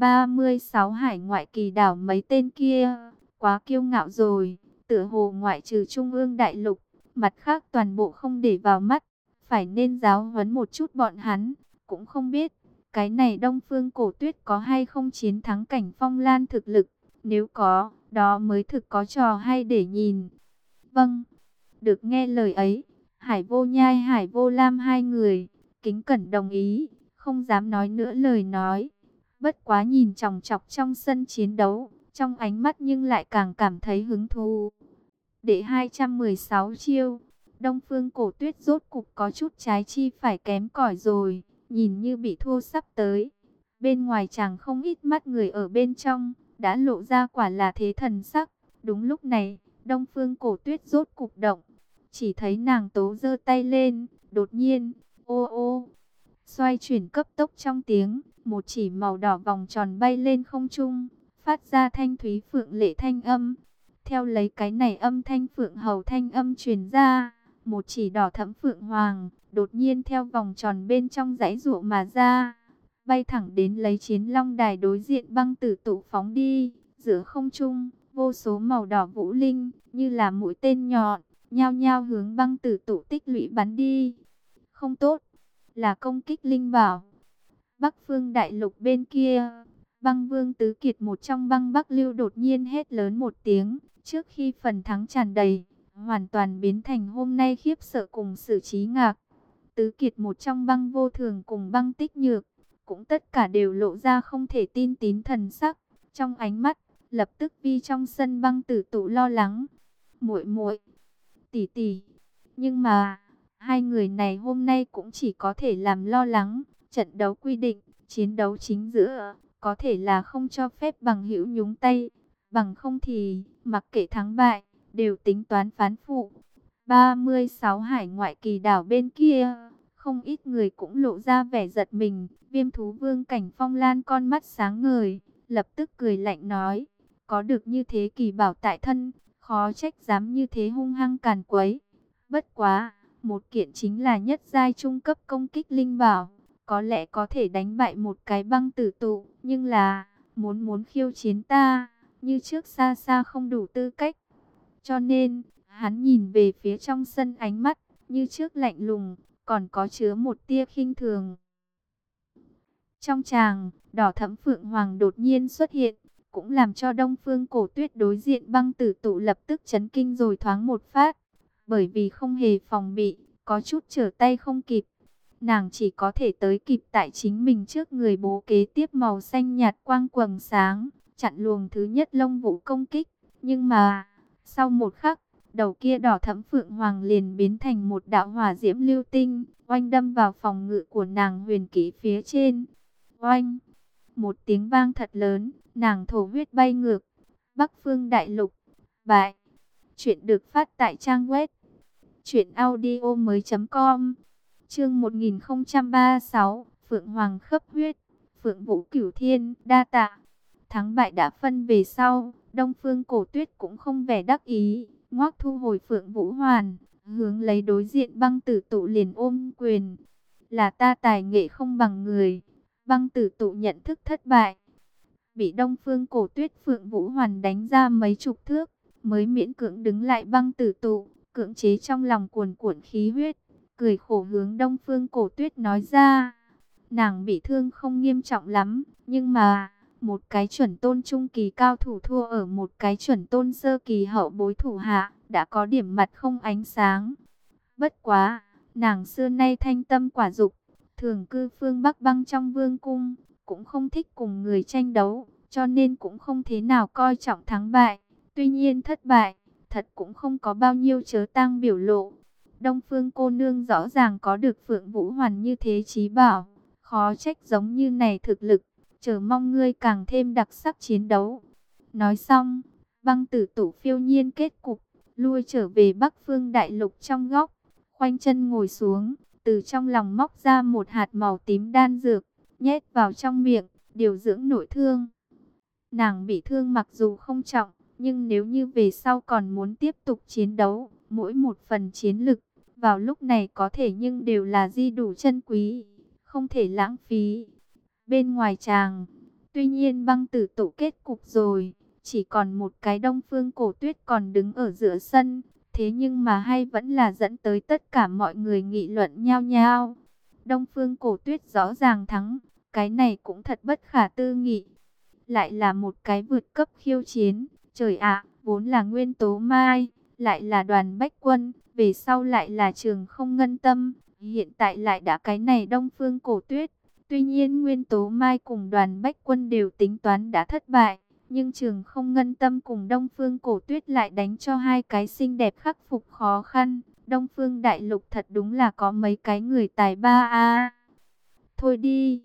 36 hải ngoại kỳ đảo mấy tên kia, quá kiêu ngạo rồi, tựa hồ ngoại trừ Trung ương Đại Lục, mặt khác toàn bộ không để vào mắt, phải nên giáo huấn một chút bọn hắn, cũng không biết, cái này Đông Phương Cổ Tuyết có hay không chiến thắng Cảnh Phong Lan thực lực, nếu có, đó mới thực có trò hay để nhìn. Vâng, được nghe lời ấy, Hải Vô Nhai Hải Vô Lam hai người, kính cẩn đồng ý, không dám nói nữa lời nói. Bất quá nhìn chòng chọc trong sân chiến đấu, trong ánh mắt nhưng lại càng cảm thấy hứng thú. Đệ 216 chiêu, Đông Phương Cổ Tuyết rốt cục có chút trái chi phải kém cỏi rồi, nhìn như bị thua sắp tới. Bên ngoài chàng không ít mắt người ở bên trong, đã lộ ra quả là thế thần sắc. Đúng lúc này, Đông Phương Cổ Tuyết rốt cục động. Chỉ thấy nàng tố giơ tay lên, đột nhiên, ô ô, xoay chuyển cấp tốc trong tiếng, một chỉ màu đỏ vòng tròn bay lên không trung, phát ra thanh thúy phượng lệ thanh âm. Theo lấy cái này âm thanh phượng hầu thanh âm truyền ra, một chỉ đỏ thẫm phượng hoàng, đột nhiên theo vòng tròn bên trong giãy giụa mà ra, bay thẳng đến lấy Chiến Long Đài đối diện băng tử tụ phóng đi. Giữa không trung, vô số màu đỏ vũ linh, như là mũi tên nhọn, nhao nhao hướng băng tử tụ tích lũy bắn đi. Không tốt, là công kích linh bảo. Bắc phương đại lục bên kia, băng vương Tứ Kiệt một trong băng Bắc Lưu đột nhiên hét lớn một tiếng, trước khi phần thắng tràn đầy, hoàn toàn biến thành hôm nay khiếp sợ cùng sự trí ngạc. Tứ Kiệt một trong băng Vô Thường cùng băng Tích Nhược, cũng tất cả đều lộ ra không thể tin tín thần sắc, trong ánh mắt lập tức vi trong sân băng tử tụ lo lắng. Muội muội, tỷ tỷ. Nhưng mà hai người này hôm nay cũng chỉ có thể làm lo lắng. Trận đấu quy định, chiến đấu chính giữa, có thể là không cho phép bằng hữu nhúng tay, bằng không thì mặc kệ thắng bại đều tính toán phán phụ. 36 hải ngoại kỳ đảo bên kia, không ít người cũng lộ ra vẻ giật mình. Viêm thú vương Cảnh Phong Lan con mắt sáng ngời, lập tức cười lạnh nói, có được như thế kỳ bảo tại thân, khó trách dám như thế hung hăng càn quấy. Bất quá, một kiện chính là nhất giai trung cấp công kích linh bảo, có lẽ có thể đánh bại một cái băng tử tụ, nhưng là muốn khiêu chiến ta, như trước xa xa không đủ tư cách. Cho nên, hắn nhìn về phía trong sân, ánh mắt như trước lạnh lùng, còn có chứa một tia khinh thường. Trong tràng, đỏ thẫm phượng hoàng đột nhiên xuất hiện, cũng làm cho Đông Phương Cổ Tuyết đối diện băng tử tụ lập tức chấn kinh rồi thoáng một phát. Bởi vì không hề phòng bị, có chút trở tay không kịp. Nàng chỉ có thể tới kịp tại chính mình trước người bố kế tiếp màu xanh nhạt quang quầng sáng, chặn luồng thứ nhất lông vũ công kích. Nhưng mà, sau một khắc, đầu kia đỏ thẫm phượng hoàng liền biến thành một đạo hỏa diễm lưu tinh, oanh đâm vào phòng ngự của nàng huyền kỹ phía trên. Oanh! Một tiếng vang thật lớn, nàng thổ huyết bay ngược. Bắc phương đại lục, bại. Chuyện được phát tại trang web truyệnaudiomoi.com. Chương 1036, Phượng Hoàng khấp huyết, Phượng Vũ Cửu Thiên, đa tạ. Thắng bại đã phân về sau, Đông Phương Cổ Tuyết cũng không vẻ đắc ý, ngoác thu hồi Phượng Vũ Hoàn, hướng lấy đối diện băng tử tụ liền ôm quyền. Là ta tài nghệ không bằng người. Băng tử tụ nhận thức thất bại, bị Đông Phương Cổ Tuyết Phượng Vũ Hoàn đánh ra mấy chục thước, mới miễn cưỡng đứng lại. Băng tử tụ cưỡng chế trong lòng cuồn cuộn khí huyết, cười khổ hướng Đông Phương Cổ Tuyết nói ra, nàng bị thương không nghiêm trọng lắm, nhưng mà một cái chuẩn tôn trung kỳ cao thủ thua ở một cái chuẩn tôn sơ kỳ hậu bối thủ hạ, đã có điểm mặt không ánh sáng. Bất quá, nàng xưa nay thanh tâm quả dục, thường cư phương Bắc băng trong vương cung, cũng không thích cùng người tranh đấu, cho nên cũng không thế nào coi trọng thắng bại. Tuy nhiên thất bại, thật cũng không có bao nhiêu chớ tang biểu lộ. Đông Phương cô nương rõ ràng có được Phượng Vũ Hoàn như thế chí bảo, khó trách giống như này thực lực, chờ mong ngươi càng thêm đặc sắc chiến đấu. Nói xong, băng tử tụ phiêu nhiên kết cục, lui trở về Bắc phương đại lục trong góc, khoanh chân ngồi xuống, từ trong lòng móc ra một hạt màu tím đan dược, nhét vào trong miệng, điều dưỡng nội thương. Nàng bị thương mặc dù không trọng, nhưng nếu như về sau còn muốn tiếp tục chiến đấu, mỗi một phần chiến lực, vào lúc này có thể nhưng đều là di đủ chân quý, không thể lãng phí. Bên ngoài tràng, tuy nhiên băng tử tụ kết cục rồi, chỉ còn một cái Đông Phương Cổ Tuyết còn đứng ở giữa sân. Thế nhưng mà hay vẫn là dẫn tới tất cả mọi người nghị luận nhao nhao. Đông Phương Cổ Tuyết rõ ràng thắng, cái này cũng thật bất khả tư nghị. Lại là một cái vượt cấp khiêu chiến, trời ạ, vốn là Nguyên Tố Mai, lại là Đoàn Bách Quân, về sau lại là Trường Không Ngân Tâm, hiện tại lại đã cái này Đông Phương Cổ Tuyết. Tuy nhiên Nguyên Tố Mai cùng Đoàn Bách Quân đều tính toán đã thất bại, nhưng Trường Không Ngân Tâm cùng Đông Phương Cổ Tuyết lại đánh cho hai cái xinh đẹp khắc phục khó khăn. Đông Phương Đại Lục thật đúng là có mấy cái người tài ba a. Thôi đi,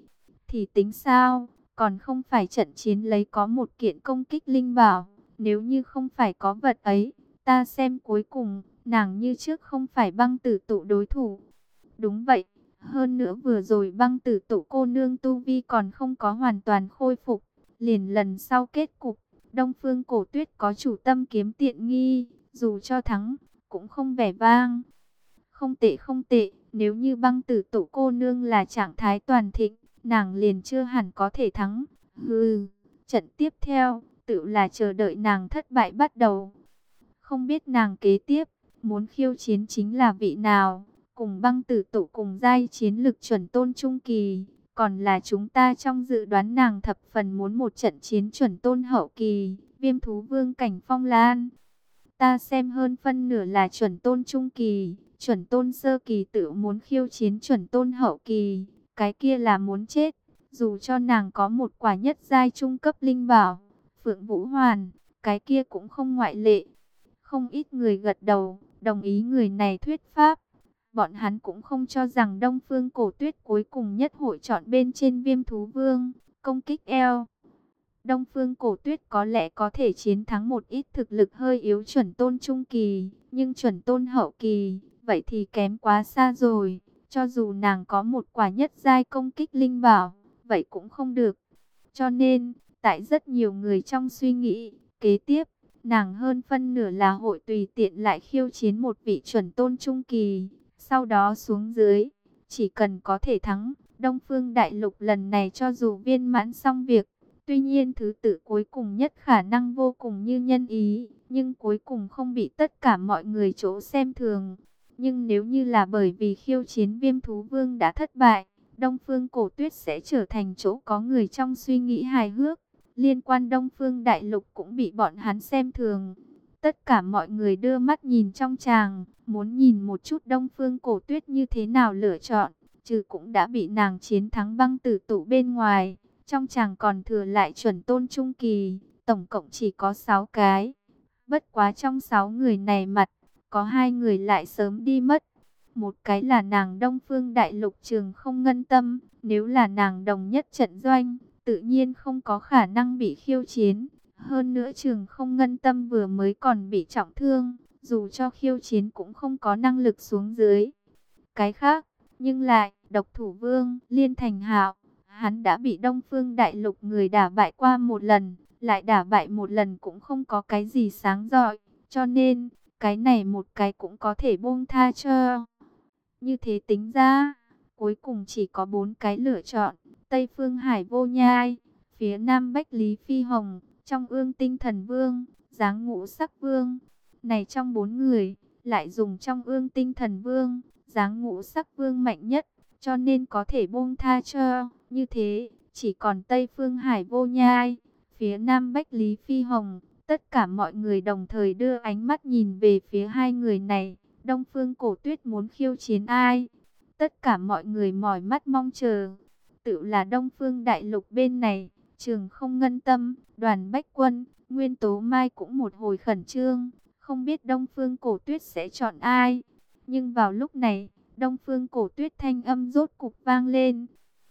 thì tính sao? Còn không phải trận chiến lấy có một kiện công kích linh bảo. Nếu như không phải có vật ấy, ta xem cuối cùng, nàng như trước không phải Băng Tử Tụ đối thủ. Đúng vậy, hơn nữa vừa rồi Băng Tử Tụ cô nương tu vi còn không có hoàn toàn khôi phục. Liền lần sau kết cục, Đông Phương Cổ Tuyết có chủ tâm kiếm tiện nghi, dù cho thắng, cũng không vẻ vang. Không tệ không tệ, nếu như Băng Tử Tụ cô nương là trạng thái toàn thịnh, nàng liền chưa hẳn có thể thắng. Hừ, trận tiếp theo, tự là chờ đợi nàng thất bại bắt đầu. Không biết nàng kế tiếp, muốn khiêu chiến chính là vị nào, cùng Băng Tử Tụ cùng giai chiến lực chuẩn tôn trung kỳ, còn là chúng ta trong dự đoán nàng thập phần muốn một trận chiến chuẩn tôn hậu kỳ, Viêm thú vương cảnh Phong Lan. Ta xem hơn phân nửa là chuẩn tôn trung kỳ, chuẩn tôn sơ kỳ tự muốn khiêu chiến chuẩn tôn hậu kỳ, cái kia là muốn chết. Dù cho nàng có một quả nhất giai trung cấp linh bảo, Phượng Vũ Hoàn, cái kia cũng không ngoại lệ. Không ít người gật đầu, đồng ý người này thuyết pháp. Bọn hắn cũng không cho rằng Đông Phương Cổ Tuyết cuối cùng nhất hội chọn bên trên Viêm thú vương, công kích eo. Đông Phương Cổ Tuyết có lẽ có thể chiến thắng một ít thực lực hơi yếu chuẩn tôn trung kỳ, nhưng chuẩn tôn hậu kỳ, vậy thì kém quá xa rồi. Cho dù nàng có một quả nhất giai công kích linh bảo, vậy cũng không được. Cho nên, tại rất nhiều người trong suy nghĩ, kế tiếp, nàng hơn phân nửa là hội tùy tiện lại khiêu chiến một vị chuẩn tôn trung kỳ, sau đó xuống dưới, chỉ cần có thể thắng, Đông Phương Đại Lục lần này cho dù viên mãn xong việc. Tuy nhiên thứ tự cuối cùng nhất khả năng vô cùng như nhân ý, nhưng cuối cùng không bị tất cả mọi người chỗ xem thường. Nhưng nếu như là bởi vì khiêu chiến Viêm thú vương đã thất bại, Đông Phương Cổ Tuyết sẽ trở thành chỗ có người trong suy nghĩ hài hước. Liên quan Đông Phương Đại Lục cũng bị bọn hắn xem thường. Tất cả mọi người đưa mắt nhìn trong tràng, muốn nhìn một chút Đông Phương Cổ Tuyết như thế nào lựa chọn, trừ cũng đã bị nàng chiến thắng Băng Tử Tụ bên ngoài. Trong chàng còn thừa lại chuẩn tôn trung kỳ, tổng cộng chỉ có 6 cái. Bất quá trong 6 người này mặt, có 2 người lại sớm đi mất. Một cái là nàng Đông Phương Đại Lục Trường Không Ngân Tâm, nếu là nàng đồng nhất trận doanh, tự nhiên không có khả năng bị khiêu chiến. Hơn nữa Trường Không Ngân Tâm vừa mới còn bị trọng thương, dù cho khiêu chiến cũng không có năng lực xuống dưới. Cái khác, nhưng lại, Độc Thủ Vương, Liên Thành Hạo. Hắn đã bị Đông Phương Đại Lục người đả bại qua một lần, lại đả bại một lần cũng không có cái gì sáng rọi, cho nên, cái này một cái cũng có thể buông tha cho. Như thế tính ra, cuối cùng chỉ có 4 cái lựa chọn, Tây Phương Hải Vô Nhai, phía Nam Bách Lý Phi Hồng, trong Ương Tinh Thần Vương, Giáng Ngũ Sắc Vương. Này trong 4 người, lại dùng trong Ương Tinh Thần Vương, Giáng Ngũ Sắc Vương mạnh nhất, cho nên có thể buông tha cho. Như thế, chỉ còn Tây Phương Hải Vô Nhai, phía Nam Bách Lý Phi Hồng. Tất cả mọi người đồng thời đưa ánh mắt nhìn về phía hai người này. Đông Phương Cổ Tuyết muốn khiêu chiến ai? Tất cả mọi người mỏi mắt mong chờ. Tự là Đông Phương Đại Lục bên này, Trường Không Ngân Tâm, Đoàn Bách Quân, Nguyên Tố Mai cũng một hồi khẩn trương. Không biết Đông Phương Cổ Tuyết sẽ chọn ai? Nhưng vào lúc này, Đông Phương Cổ Tuyết thanh âm rốt cục vang lên.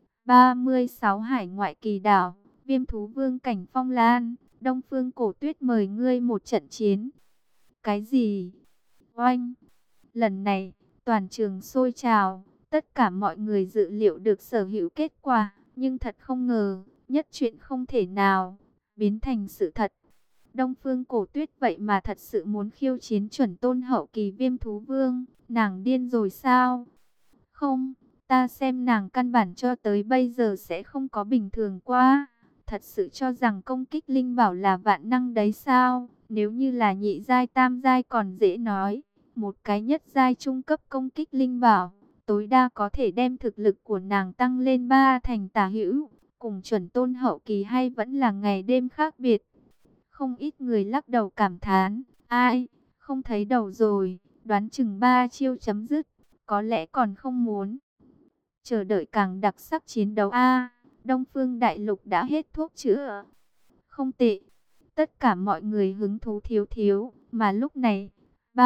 36 hải ngoại kỳ đảo, Viêm thú vương cảnh Phong Lan, Đông Phương Cổ Tuyết mời ngươi một trận chiến. Cái gì? Oanh! Lần này, toàn trường sôi trào, tất cả mọi người dự liệu được sở hữu kết quả, nhưng thật không ngờ, nhất chuyện không thể nào, biến thành sự thật. Đông Phương Cổ Tuyết vậy mà thật sự muốn khiêu chiến chuẩn tôn hậu kỳ Viêm thú vương, nàng điên rồi sao? Không! Ta xem nàng căn bản cho tới bây giờ sẽ không có bình thường qua. Thật sự cho rằng công kích linh bảo là vạn năng đấy sao? Nếu như là nhị giai tam giai còn dễ nói. Một cái nhất giai trung cấp công kích linh bảo, tối đa có thể đem thực lực của nàng tăng lên 3 thành tả hữu. Cùng chuẩn tôn hậu kỳ hay vẫn là ngày đêm khác biệt. Không ít người lắc đầu cảm thán. Ai? Không thấy đầu rồi. Đoán chừng 3 chiêu chấm dứt. Có lẽ còn không muốn chờ đợi càng đặc sắc chiến đấu a. Đông Phương Đại Lục đã hết thuốc chữa. Không tệ. Tất cả mọi người hứng thú thiếu thiếu, mà lúc này,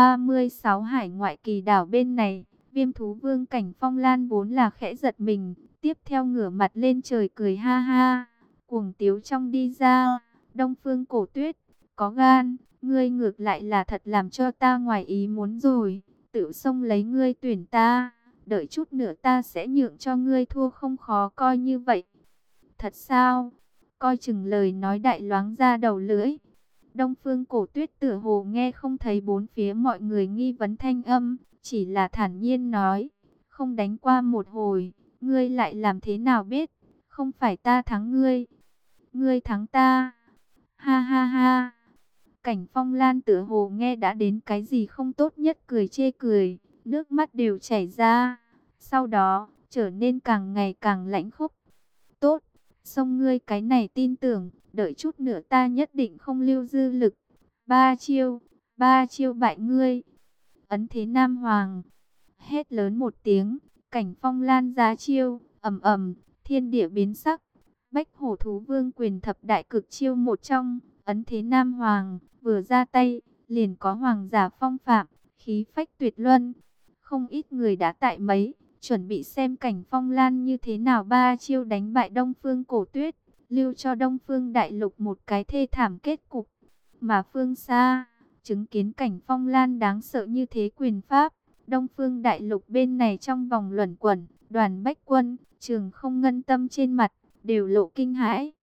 36 hải ngoại kỳ đảo bên này, Viêm thú vương cảnh Phong Lan vốn là khẽ giật mình, Tiếp theo ngửa mặt lên trời cười ha ha, cuồng tiếu trong đi ra. Đông Phương Cổ Tuyết, có gan, ngươi ngược lại là thật làm cho ta ngoài ý muốn rồi. Tự xông lấy ngươi tuyển ta, đợi chút nữa ta sẽ nhượng cho ngươi thua không khó coi như vậy. Thật sao? Coi chừng lời nói đại loáng ra đầu lưỡi. Đông Phương Cổ Tuyết tựa hồ nghe không thấy bốn phía mọi người nghi vấn thanh âm, chỉ là thản nhiên nói, không đánh qua một hồi, ngươi lại làm thế nào biết, không phải ta thắng ngươi, ngươi thắng ta. Ha ha ha. Cảnh Phong Lan tựa hồ nghe đã đến cái gì không tốt nhất cười chê cười, nước mắt đều chảy ra, sau đó trở nên càng ngày càng lãnh khốc. Tốt, xong ngươi cái này tin tưởng, đợi chút nữa ta nhất định không lưu dư lực. Ba chiêu bại ngươi. Ấn thế Nam Hoàng. Hét lớn một tiếng, Cảnh Phong Lan giá chiêu, ầm ầm, thiên địa biến sắc. Bách Hổ Thú Vương quyền thập đại cực chiêu một trong, Ấn thế Nam Hoàng, vừa ra tay, liền có hoàng giả phong phạm, khí phách tuyệt luân. Không ít người đã tại mấy, chuẩn bị xem Cảnh Phong Lan như thế nào ba chiêu đánh bại Đông Phương Cổ Tuyết, lưu cho Đông Phương Đại Lục một cái thê thảm kết cục. Mà phương xa, chứng kiến Cảnh Phong Lan đáng sợ như thế quyền pháp, Đông Phương Đại Lục bên này trong vòng luẩn quẩn, Đoàn Bách Quân, Trường Không Ngân Tâm trên mặt đều lộ kinh hãi.